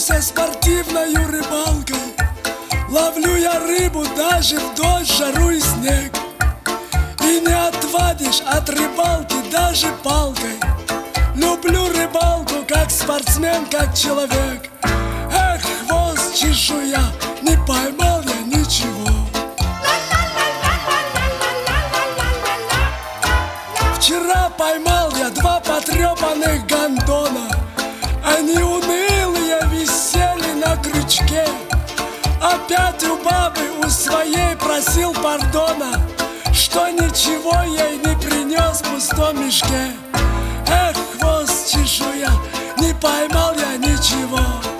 Занимался спортивной рыбалкой. Ловлю я рыбу даже в дождь, жару и снег. И не отвадишь от рыбалки даже палкой. Люблю рыбалку как спортсмен, как человек. Эх, хвост чешуя, не поймал я ничего. Вчера поймал я 2 потрепанных гондона. Они унылые висели на крючке. Опять у бабы у своей просил пардона, что ничего ей не принес в пустом мешке. Эх, хвост чешуя, не поймал я ничего.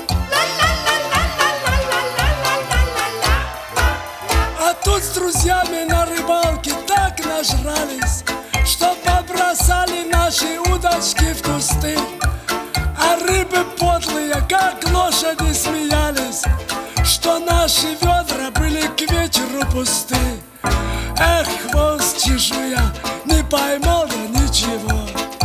А тут с друзьями на рыбалке так нажрались, что побросали наши удочки в кусты. А рыбы подлые, как лошади, смеялись, что наши ведра были к вечеру пусты. Эх, хвост чешуя, не поймал я ничего.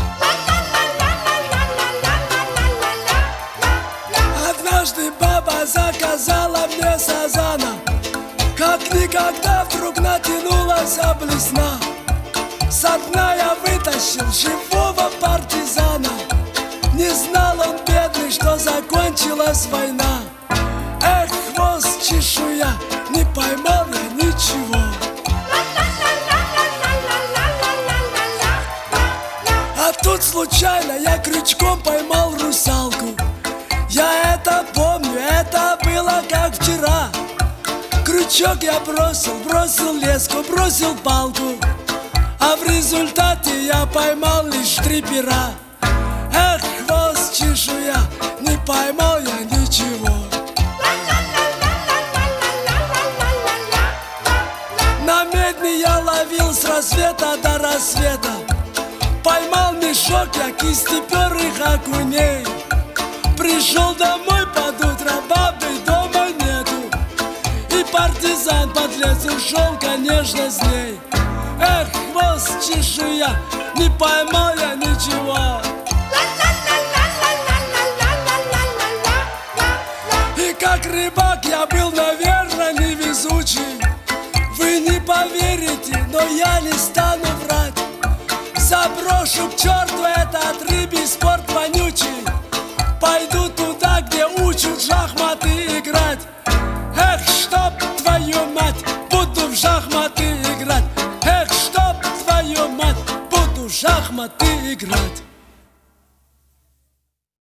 Однажды баба заказала мне сазана, как никогда вдруг натянулась блесна. Со дна я вытащил живого партизана. Не знал он, бедный, что закончилась война. Эх, хвост чешуя, не поймал я ничего. А тут случайно я крючком поймал русалку. Я это помню, это было как вчера. Крючок я бросил леску, бросил палку, а в результате я поймал лишь 3 пера. Эх, хвост чешуя, не поймал я ничего. На медне я ловил с рассвета до рассвета. Поймал мешок я кистеперых окуней. Пришел домой под утро, бабы дома нету. И партизан подлец ушел, конечно, с ней. Эх, хвост чешуя, не поймал я ничего. И как рыбак я был, наверное, невезучий. Вы не поверите, но я не стану врать. Заброшу к черту этот рыбий спорт вонючий. Пойду туда, где учат шахматы играть. Эх, чтоб твою мать, буду в шахматы играть. Эх, чтоб твою мать, буду в шахматы играть.